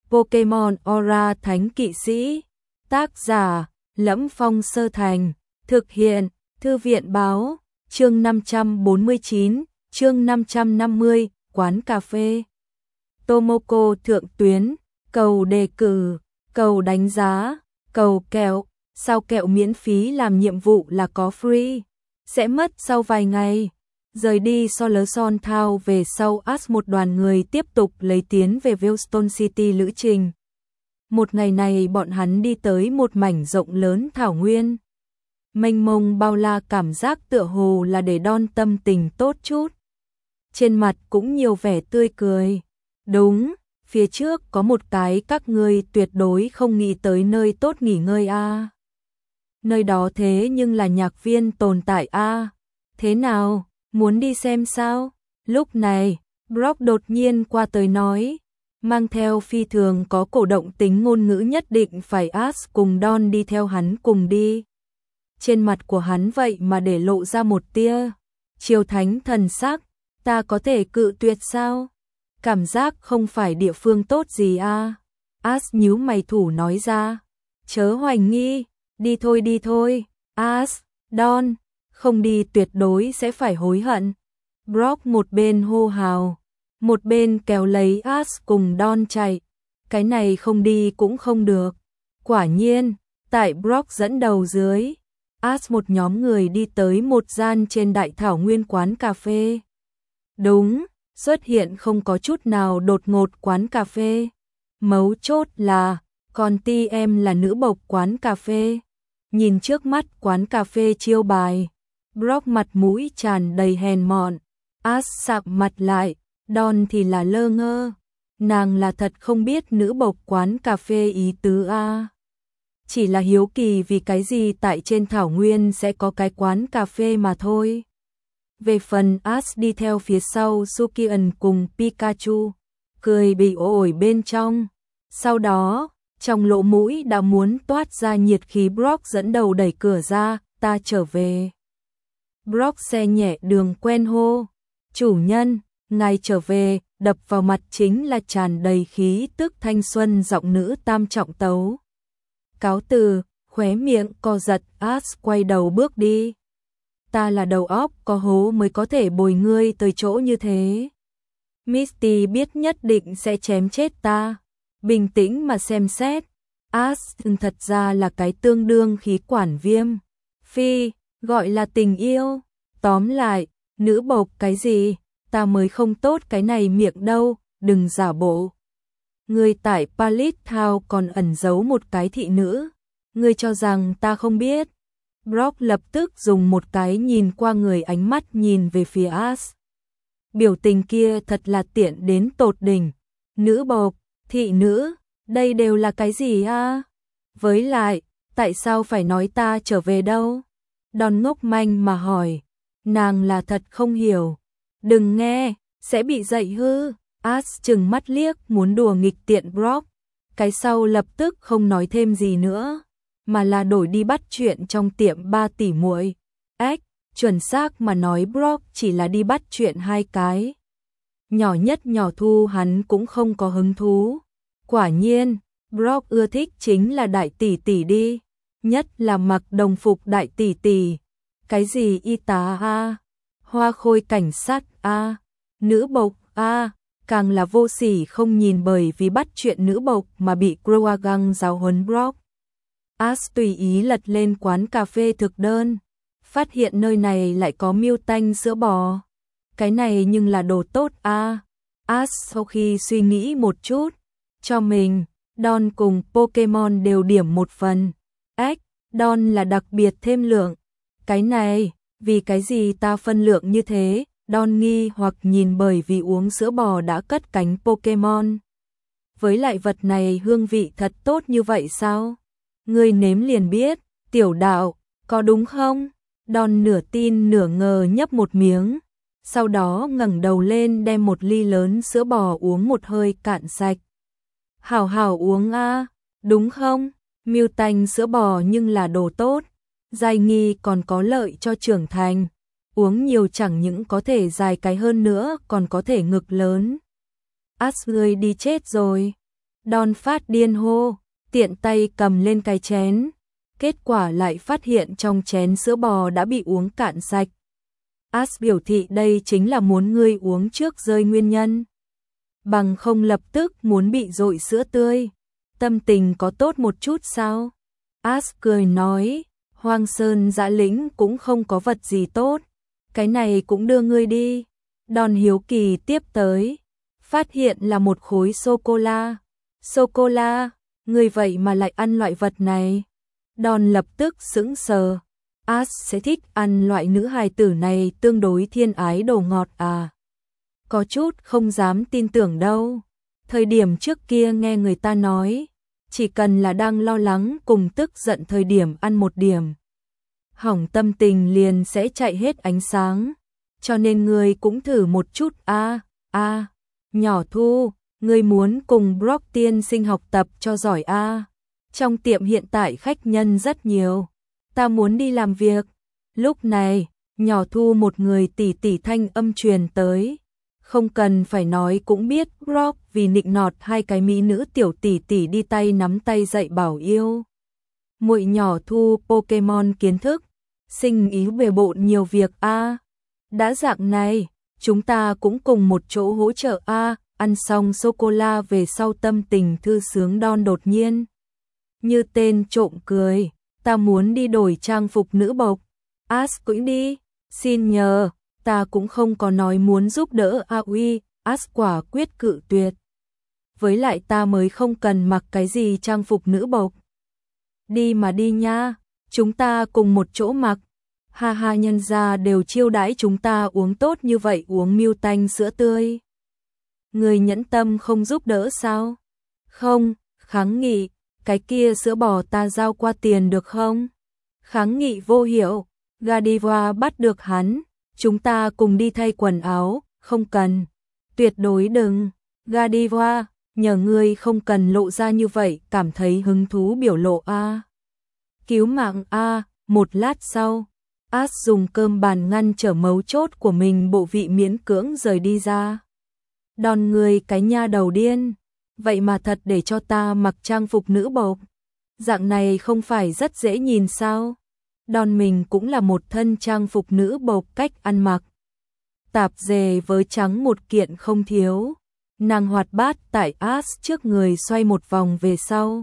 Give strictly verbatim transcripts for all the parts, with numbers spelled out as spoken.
Pokemon Aura Thánh Kỵ Sĩ. Tác giả: Lẫm Phong Sơ Thành. Thực hiện: Thư viện báo. Chương năm trăm bốn mươi chín, chương năm trăm năm mươi, quán cà phê. Tomoko thượng tuyến, cầu đề cử, cầu đánh giá, cầu kẹo, sao kẹo miễn phí làm nhiệm vụ là có free, sẽ mất sau vài ngày. Rời đi Solerson Town về sau, Ash một đoàn người tiếp tục lấy tiến về Veilstone City lữ trình. Một ngày này bọn hắn đi tới một mảnh rộng lớn thảo nguyên. Mênh mông bao la, cảm giác tựa hồ là để Don tâm tình tốt chút. Trên mặt cũng nhiều vẻ tươi cười. Đúng, phía trước có một cái các ngươi tuyệt đối không nghĩ tới nơi tốt nghỉ ngơi a. À. Nơi đó thế nhưng là nhạc viên tồn tại a. À. Thế nào, muốn đi xem sao? Lúc này, Brock đột nhiên qua tới nói, mang theo phi thường có cổ động tính ngôn ngữ, nhất định phải Ash cùng Don đi theo hắn cùng đi. Trên mặt của hắn vậy mà để lộ ra một tia chiều thánh thần sắc. Ta có thể cự tuyệt sao? Cảm giác không phải địa phương tốt gì a. À? Ash nhíu mày thủ nói ra. Chớ hoài nghi, đi thôi đi thôi. Ash, Don, không đi tuyệt đối sẽ phải hối hận. Brock một bên hô hào, một bên kéo lấy Ash cùng Don chạy. Cái này không đi cũng không được. Quả nhiên, tại Brock dẫn đầu dưới, Ash một nhóm người đi tới một gian trên đại thảo nguyên quán cà phê. Đúng, xuất hiện không có chút nào đột ngột quán cà phê. Mấu chốt là, còn ti em là nữ bộc quán cà phê. Nhìn trước mắt quán cà phê chiêu bài, Brock mặt mũi tràn đầy hèn mọn. Ash sạm mặt lại, Don thì là lơ ngơ. Nàng là thật không biết nữ bộc quán cà phê ý tứ a. Chỉ là hiếu kỳ vì cái gì tại trên thảo nguyên sẽ có cái quán cà phê mà thôi. Về phần Ash đi theo phía sau Sukian cùng Pikachu, cười bị ổi bên trong. Sau đó, trong lỗ mũi đã muốn toát ra nhiệt khí, Brock dẫn đầu đẩy cửa ra, ta trở về. Brock xe nhẹ đường quen hô, chủ nhân, ngài trở về, đập vào mặt chính là tràn đầy khí tức thanh xuân giọng nữ tam trọng tấu. Cáo từ, khóe miệng co giật, Ash quay đầu bước đi. Ta là đầu óc có hố mới có thể bồi ngươi tới chỗ như thế. Misty biết nhất định sẽ chém chết ta. Bình tĩnh mà xem xét, Ash thật ra là cái tương đương khí quản viêm. Phi, gọi là tình yêu. Tóm lại, nữ bộc cái gì, ta mới không tốt cái này miệng đâu, đừng giả bộ. Ngươi tại Palace Town còn ẩn giấu một cái thị nữ, ngươi cho rằng ta không biết. Brock lập tức dùng một cái nhìn qua người ánh mắt nhìn về phía Ash. Biểu tình kia thật là tiện đến tột đỉnh. Nữ bộc, thị nữ, đây đều là cái gì a? À? Với lại, tại sao phải nói ta trở về đâu? Don ngốc manh mà hỏi. Nàng là thật không hiểu. Đừng nghe, sẽ bị dạy hư. Ash chừng mắt liếc muốn đùa nghịch tiện Brock. Cái sau lập tức không nói thêm gì nữa, mà là đổi đi bắt chuyện trong tiệm ba tỷ muội. Ếch, chuẩn xác mà nói Brock chỉ là đi bắt chuyện hai cái. Nhỏ nhất nhỏ thu hắn cũng không có hứng thú. Quả nhiên, Brock ưa thích chính là đại tỷ tỷ đi. Nhất là mặc đồng phục đại tỷ tỷ. Cái gì y tá a, hoa khôi cảnh sát a, nữ bộc a, càng là vô sỉ không nhìn bởi vì bắt chuyện nữ bộc mà bị Croagong giáo huấn Brock. Ash tùy ý lật lên quán cà phê thực đơn, phát hiện nơi này lại có miêu tanh sữa bò. Cái này nhưng là đồ tốt a. À. Ash sau khi suy nghĩ một chút, cho mình, Don cùng Pokemon đều điểm một phần. Ếch, Don là đặc biệt thêm lượng. Cái này, vì cái gì ta phân lượng như thế? Don nghi hoặc nhìn bởi vì uống sữa bò đã cất cánh Pokemon. Với lại vật này hương vị thật tốt như vậy sao? Ngươi nếm liền biết, tiểu đạo, có đúng không? Don nửa tin nửa ngờ nhấp một miếng, sau đó ngẩng đầu lên đem một ly lớn sữa bò uống một hơi cạn sạch. Hảo hảo uống a, đúng không? Miêu tanh sữa bò nhưng là đồ tốt, giai nghi còn có lợi cho trưởng thành. Uống nhiều chẳng những có thể dài cái hơn nữa còn có thể ngực lớn. Ash ngươi đi chết rồi. Don phát điên hô, tiện tay cầm lên cái chén. Kết quả lại phát hiện trong chén sữa bò đã bị uống cạn sạch. As biểu thị đây chính là muốn ngươi uống trước rơi nguyên nhân. Bằng không lập tức muốn bị dội sữa tươi. Tâm tình có tốt một chút sao? As cười nói, Hoang Sơn Dã Lĩnh cũng không có vật gì tốt. Cái này cũng đưa ngươi đi. Don hiếu kỳ tiếp tới. Phát hiện là một khối sô-cô-la. Sô-cô-la, ngươi vậy mà lại ăn loại vật này. Don lập tức sững sờ. As sẽ thích ăn loại nữ hài tử này tương đối thiên ái đồ ngọt à. Có chút không dám tin tưởng đâu. Thời điểm trước kia nghe người ta nói, chỉ cần là đang lo lắng cùng tức giận thời điểm ăn một điểm, hỏng tâm tình liền sẽ chạy hết ánh sáng. Cho nên ngươi cũng thử một chút a. A, nhỏ Thu, ngươi muốn cùng Brock tiên sinh học tập cho giỏi a. Trong tiệm hiện tại khách nhân rất nhiều, ta muốn đi làm việc. Lúc này, nhỏ Thu một người tỉ tỉ thanh âm truyền tới. Không cần phải nói cũng biết Brock vì nịnh nọt hai cái mỹ nữ tiểu tỷ tỷ đi tay nắm tay dạy bảo yêu. Muội nhỏ Thu Pokemon kiến thức, sinh ý bề bộn nhiều việc a. Đã dạng này, chúng ta cũng cùng một chỗ hỗ trợ a. Ăn xong sô-cô-la về sau tâm tình thư sướng Don đột nhiên như tên trộm cười, ta muốn đi đổi trang phục nữ bộc. As cũng đi, xin nhờ, ta cũng không có nói muốn giúp đỡ a uy. As quả quyết cự tuyệt. Với lại ta mới không cần mặc cái gì trang phục nữ bộc. Đi mà đi nha, chúng ta cùng một chỗ mặc. Ha ha, nhân gia đều chiêu đãi chúng ta uống tốt như vậy, uống Miêu Tanh sữa tươi. Người nhẫn tâm không giúp đỡ sao? Không, kháng nghị, cái kia sữa bò ta giao qua tiền được không? Kháng nghị vô hiệu, Godiva bắt được hắn, chúng ta cùng đi thay quần áo, không cần, tuyệt đối đừng. Godiva, nhờ ngươi không cần lộ ra như vậy, cảm thấy hứng thú biểu lộ a. Cứu mạng a. Một lát sau, As dùng cơm bàn ngăn trở mấu chốt của mình, bộ vị miễn cưỡng rời đi ra. Đòn người cái nha đầu điên, vậy mà thật để cho ta mặc trang phục nữ bộc. Dạng này không phải rất dễ nhìn sao? Đòn mình cũng là một thân trang phục nữ bộc, cách ăn mặc tạp dề với trắng một kiện không thiếu. Nàng hoạt bát tại As trước người xoay một vòng về sau.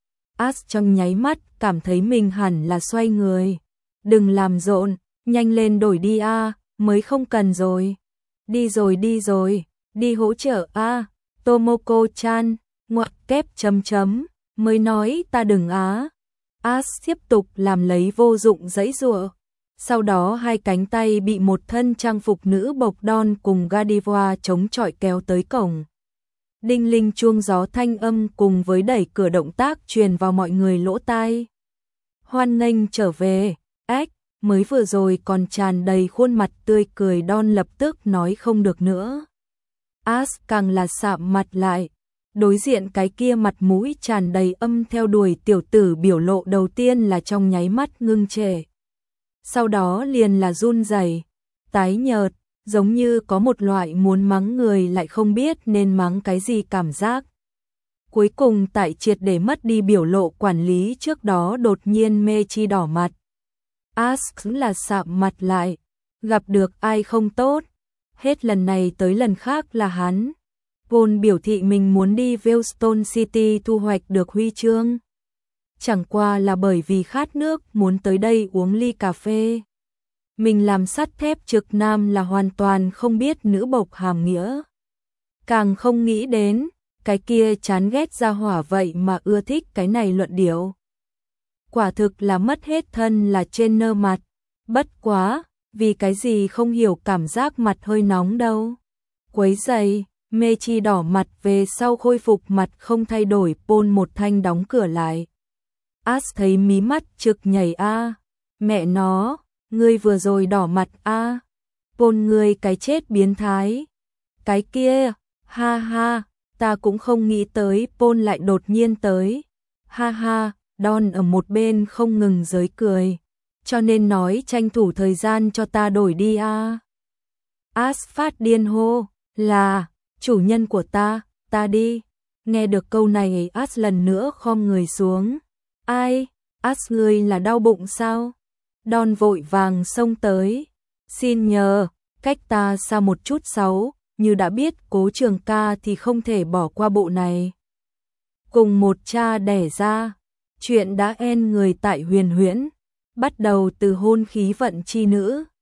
As trong nháy mắt cảm thấy mình hẳn là xoay người. Đừng làm rộn, nhanh lên đổi đi a. Mới không cần rồi. Đi rồi đi rồi, đi hỗ trợ a. Tomoko-chan, ngoặc kép chấm chấm, mới nói ta đừng á. As tiếp tục làm lấy vô dụng giãy giụa. Sau đó hai cánh tay bị một thân trang phục nữ bộc Don cùng Godiva chống chọi kéo tới cổng. Đinh linh chuông gió thanh âm cùng với đẩy cửa động tác truyền vào mọi người lỗ tai. Hoan nghênh trở về, ếch, mới vừa rồi còn tràn đầy khuôn mặt tươi cười Don lập tức nói không được nữa. As càng là sạm mặt lại, đối diện cái kia mặt mũi tràn đầy âm theo đuổi tiểu tử, biểu lộ đầu tiên là trong nháy mắt ngưng trệ. Sau đó liền là run rẩy, tái nhợt, giống như có một loại muốn mắng người lại không biết nên mắng cái gì cảm giác. Cuối cùng tại triệt để mất đi biểu lộ quản lý trước đó, đột nhiên mê chi đỏ mặt. As là sạm mặt lại, gặp được ai không tốt, hết lần này tới lần khác là hắn. Paul biểu thị mình muốn đi Wellstone City thu hoạch được huy chương. Chẳng qua là bởi vì khát nước muốn tới đây uống ly cà phê. Mình làm sắt thép trực nam là hoàn toàn không biết nữ bộc hàm nghĩa. Càng không nghĩ đến, cái kia chán ghét ra hỏa vậy mà ưa thích cái này luận điệu. Quả thực là mất hết thân là trên nơ mặt. Bất quá, vì cái gì không hiểu cảm giác mặt hơi nóng đâu. Quấy giày, mê chi đỏ mặt về sau khôi phục mặt không thay đổi. Paul một thanh đóng cửa lại. As thấy mí mắt trực nhảy a. Mẹ nó, ngươi vừa rồi đỏ mặt a. Paul, ngươi cái chết biến thái. Cái kia, ha ha, ta cũng không nghĩ tới Paul lại đột nhiên tới. Ha ha, Don ở một bên không ngừng giới cười. Cho nên nói tranh thủ thời gian cho ta đổi đi a. As phát điên hô, là, chủ nhân của ta, ta đi. Nghe được câu này, As lần nữa khom người xuống. Ai? As, ngươi là đau bụng sao? Don vội vàng xông tới. Xin nhờ, cách ta xa một chút sáu, như đã biết Cố Trường ca thì không thể bỏ qua bộ này. Cùng một cha đẻ ra, chuyện đã en người tại Huyền Huyễn, bắt đầu từ hôn khí vận chi nữ,